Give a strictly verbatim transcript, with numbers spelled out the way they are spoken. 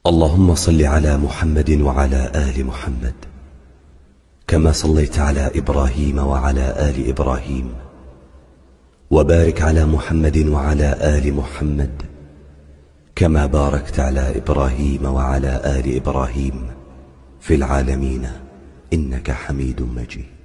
اللهم صل على محمد وعلى آل محمد كما صليت على إبراهيم وعلى آل إبراهيم، وبارك على محمد وعلى آل محمد كما باركت على إبراهيم وعلى آل إبراهيم في العالمين إنك حميد مجيد.